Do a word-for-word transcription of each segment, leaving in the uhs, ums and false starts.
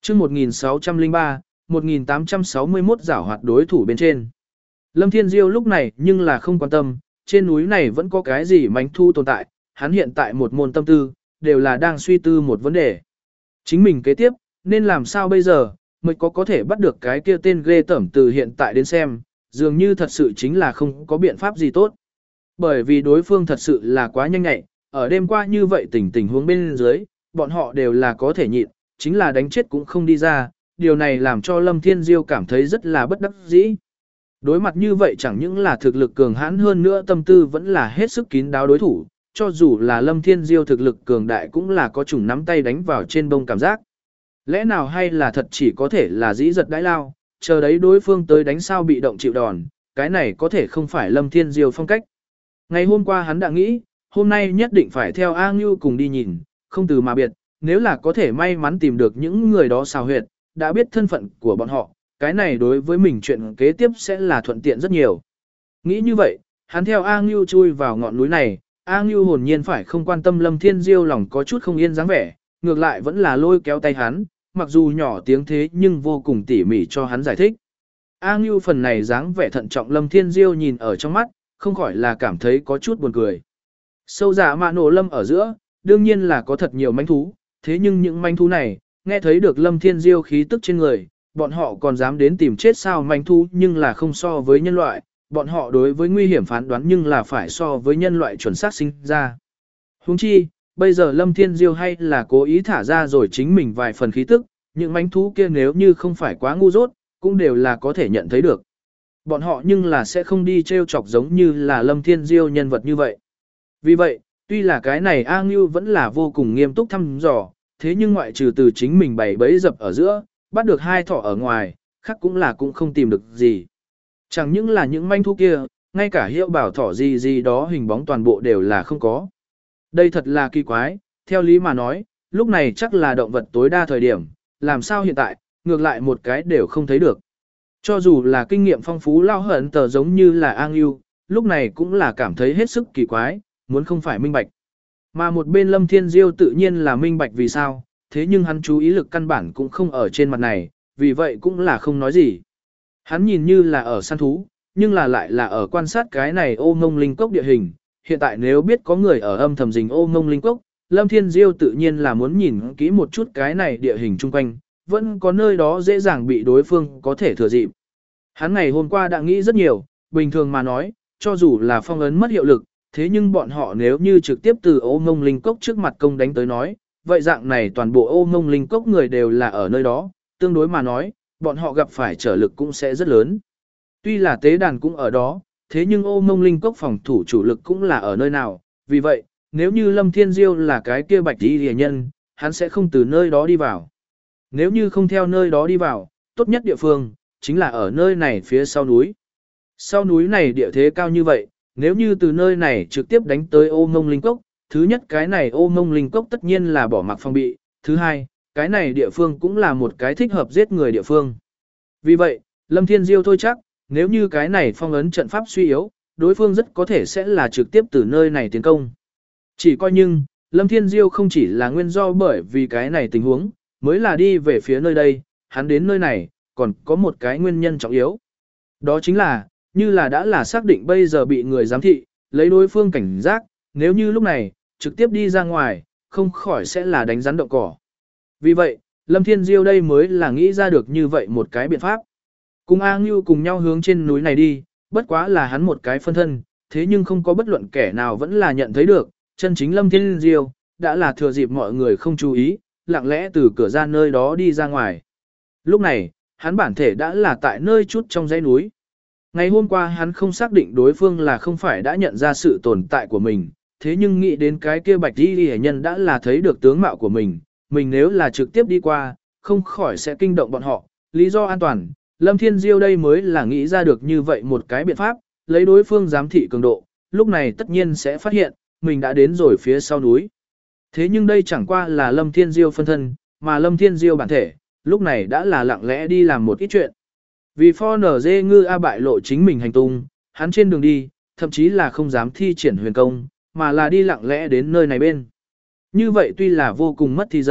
chương một nghìn sáu trăm lẻ ba, một nghìn tám trăm sáu mươi mốt giảo hoạt đối thủ bên trên. Lâm Thiên Diêu lúc này nhưng là không quan tâm, trên núi này vẫn có cái gì mánh thu tồn tại, hắn hiện tại một môn tâm tư, đều là đang suy tư một vấn đề. Chính mình kế tiếp, nên làm sao bây giờ, mới có có thể bắt được cái kia tên ghê tởm từ hiện tại đến xem, dường như thật sự chính là không có biện pháp gì tốt. Bởi vì đối phương thật sự là quá nhanh nhạy, ở đêm qua như vậy tình tình huống bên dưới, bọn họ đều là có thể nhịn, chính là đánh chết cũng không đi ra, điều này làm cho Lâm Thiên Diêu cảm thấy rất là bất đắc dĩ. Đối mặt như vậy chẳng những là thực lực cường hãn hơn nữa tâm tư vẫn là hết sức kín đáo đối thủ, cho dù là Lâm Thiên Diêu thực lực cường đại cũng là có chủng nắm tay đánh vào trên bông cảm giác. Lẽ nào hay là thật chỉ có thể là dĩ giật đãi lao, chờ đấy đối phương tới đánh sao bị động chịu đòn, cái này có thể không phải Lâm Thiên Diêu phong cách. Ngày hôm qua hắn đã nghĩ, hôm nay nhất định phải theo A Ngưu cùng đi nhìn, không từ mà biệt, nếu là có thể may mắn tìm được những người đó xào huyệt, đã biết thân phận của bọn họ, cái này đối với mình chuyện kế tiếp sẽ là thuận tiện rất nhiều. Nghĩ như vậy, hắn theo A Ngưu chui vào ngọn núi này, A Ngưu hồn nhiên phải không quan tâm Lâm Thiên Diêu lòng có chút không yên dáng vẻ, ngược lại vẫn là lôi kéo tay hắn, mặc dù nhỏ tiếng thế nhưng vô cùng tỉ mỉ cho hắn giải thích. A Ngưu phần này dáng vẻ thận trọng Lâm Thiên Diêu nhìn ở trong mắt, không khỏi là cảm thấy có chút buồn cười. Sâu dạ mạ nổ lâm ở giữa, đương nhiên là có thật nhiều manh thú, thế nhưng những manh thú này, nghe thấy được Lâm Thiên Diêu khí tức trên người, bọn họ còn dám đến tìm chết sao manh thú nhưng là không so với nhân loại, bọn họ đối với nguy hiểm phán đoán nhưng là phải so với nhân loại chuẩn xác sinh ra. Huống chi, bây giờ Lâm Thiên Diêu hay là cố ý thả ra rồi chính mình vài phần khí tức, những manh thú kia nếu như không phải quá ngu dốt, cũng đều là có thể nhận thấy được. Bọn họ nhưng là sẽ không đi trêu chọc giống như là Lâm Thiên Diêu nhân vật như vậy. Vì vậy, tuy là cái này A Ngưu vẫn là vô cùng nghiêm túc thăm dò, thế nhưng ngoại trừ từ chính mình bày bẫy dập ở giữa, bắt được hai thỏ ở ngoài, khác cũng là cũng không tìm được gì. Chẳng những là những manh thú kia, ngay cả hiệu bảo thỏ gì gì đó hình bóng toàn bộ đều là không có. Đây thật là kỳ quái, theo lý mà nói, lúc này chắc là động vật tối đa thời điểm, làm sao hiện tại, ngược lại một cái đều không thấy được. Cho dù là kinh nghiệm phong phú lao hận tờ giống như là A Ngưu, lúc này cũng là cảm thấy hết sức kỳ quái, muốn không phải minh bạch. Mà một bên Lâm Thiên Diêu tự nhiên là minh bạch vì sao, thế nhưng hắn chú ý lực căn bản cũng không ở trên mặt này, vì vậy cũng là không nói gì. Hắn nhìn như là ở săn thú, nhưng là lại là ở quan sát cái này ô ngông linh cốc địa hình. Hiện tại nếu biết có người ở âm thầm rình ô ngông linh cốc, Lâm Thiên Diêu tự nhiên là muốn nhìn kỹ một chút cái này địa hình chung quanh, vẫn có nơi đó dễ dàng bị đối phương có thể thừa dịp. Hắn ngày hôm qua đã nghĩ rất nhiều, bình thường mà nói, cho dù là phong ấn mất hiệu lực, thế nhưng bọn họ nếu như trực tiếp từ ô ngông linh cốc trước mặt công đánh tới nói, vậy dạng này toàn bộ ô ngông linh cốc người đều là ở nơi đó, tương đối mà nói, bọn họ gặp phải trở lực cũng sẽ rất lớn. Tuy là tế đàn cũng ở đó, thế nhưng ô ngông linh cốc phòng thủ chủ lực cũng là ở nơi nào, vì vậy, nếu như Lâm Thiên Diêu là cái kia bạch đi rìa nhân, hắn sẽ không từ nơi đó đi vào. Nếu như không theo nơi đó đi vào, tốt nhất địa phương, chính là ở nơi này phía sau núi. Sau núi này địa thế cao như vậy, nếu như từ nơi này trực tiếp đánh tới ô ngông linh cốc, thứ nhất cái này ô ngông linh cốc tất nhiên là bỏ mặc phòng bị, thứ hai, cái này địa phương cũng là một cái thích hợp giết người địa phương. Vì vậy, Lâm Thiên Diêu thôi chắc, nếu như cái này phong ấn trận pháp suy yếu, đối phương rất có thể sẽ là trực tiếp từ nơi này tiến công. Chỉ coi nhưng, Lâm Thiên Diêu không chỉ là nguyên do bởi vì cái này tình huống, mới là đi về phía nơi đây, hắn đến nơi này, còn có một cái nguyên nhân trọng yếu. Đó chính là, như là đã là xác định bây giờ bị người giám thị, lấy đối phương cảnh giác, nếu như lúc này, trực tiếp đi ra ngoài, không khỏi sẽ là đánh rắn động cỏ. Vì vậy, Lâm Thiên Diêu đây mới là nghĩ ra được như vậy một cái biện pháp. Cùng A Ngưu cùng nhau hướng trên núi này đi, bất quá là hắn một cái phân thân, thế nhưng không có bất luận kẻ nào vẫn là nhận thấy được, chân chính Lâm Thiên Diêu, đã là thừa dịp mọi người không chú ý, lặng lẽ từ cửa ra nơi đó đi ra ngoài. Lúc này, hắn bản thể đã là tại nơi chút trong dãy núi. Ngày hôm qua hắn không xác định đối phương là không phải đã nhận ra sự tồn tại của mình, thế nhưng nghĩ đến cái kia bạch đi hệ nhân đã là thấy được tướng mạo của mình, mình nếu là trực tiếp đi qua, không khỏi sẽ kinh động bọn họ. Lý do an toàn, Lâm Thiên Diêu đây mới là nghĩ ra được như vậy một cái biện pháp, lấy đối phương giám thị cường độ, lúc này tất nhiên sẽ phát hiện, mình đã đến rồi phía sau núi. Thế nhưng đây chẳng qua là Lâm Thiên Diêu phân thân, mà Lâm Thiên Diêu bản thể, lúc này đã là lặng lẽ đi làm một ít chuyện. Vì pho nở dê ngư A bại lộ chính mình hành tung, hắn trên đường đi, thậm chí là không dám thi triển huyền công, mà là đi lặng lẽ đến nơi này bên. Như vậy tuy là vô cùng mất thì giờ,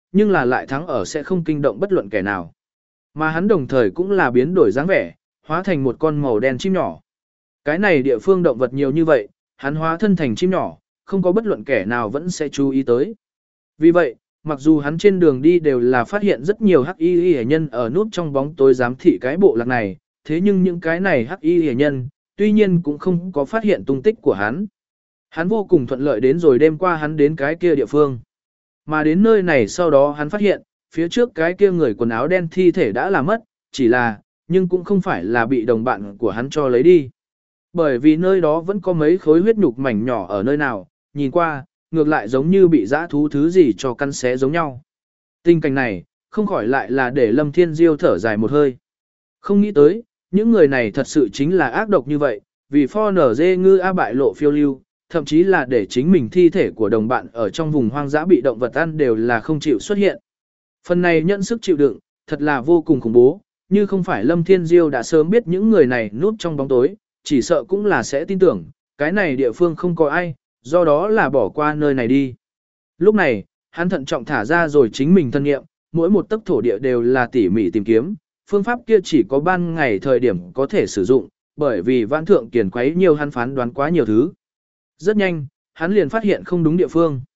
nhưng là lại thắng ở sẽ không kinh động bất luận kẻ nào. Mà hắn đồng thời cũng là biến đổi dáng vẻ, hóa thành một con màu đen chim nhỏ. Cái này địa phương động vật nhiều như vậy, hắn hóa thân thành chim nhỏ, không có bất luận kẻ nào vẫn sẽ chú ý tới. Vì vậy, mặc dù hắn trên đường đi đều là phát hiện rất nhiều hắc y hệ nhân ở núp trong bóng tối giám thị cái bộ lạc này, thế nhưng những cái này hắc y hệ nhân, tuy nhiên cũng không có phát hiện tung tích của hắn. Hắn vô cùng thuận lợi đến rồi đêm qua hắn đến cái kia địa phương. Mà đến nơi này sau đó hắn phát hiện, phía trước cái kia người quần áo đen thi thể đã là mất, chỉ là, nhưng cũng không phải là bị đồng bạn của hắn cho lấy đi. Bởi vì nơi đó vẫn có mấy khối huyết nhục mảnh nhỏ ở nơi nào, nhìn qua, ngược lại giống như bị dã thú thứ gì cho căn xé giống nhau. Tình cảnh này, không khỏi lại là để Lâm Thiên Diêu thở dài một hơi. Không nghĩ tới, những người này thật sự chính là ác độc như vậy, vì pho nở dê ngư a bại lộ phiêu lưu, thậm chí là để chính mình thi thể của đồng bạn ở trong vùng hoang dã bị động vật ăn đều là không chịu xuất hiện. Phần này nhận sức chịu đựng, thật là vô cùng khủng bố, như không phải Lâm Thiên Diêu đã sớm biết những người này núp trong bóng tối, chỉ sợ cũng là sẽ tin tưởng, cái này địa phương không có ai, do đó là bỏ qua nơi này đi. Lúc này, hắn thận trọng thả ra rồi chính mình thân nghiệm, mỗi một tấc thổ địa đều là tỉ mỉ tìm kiếm, phương pháp kia chỉ có ban ngày thời điểm có thể sử dụng, bởi vì vãn thượng kiền quấy nhiều hắn phán đoán quá nhiều thứ. Rất nhanh, hắn liền phát hiện không đúng địa phương.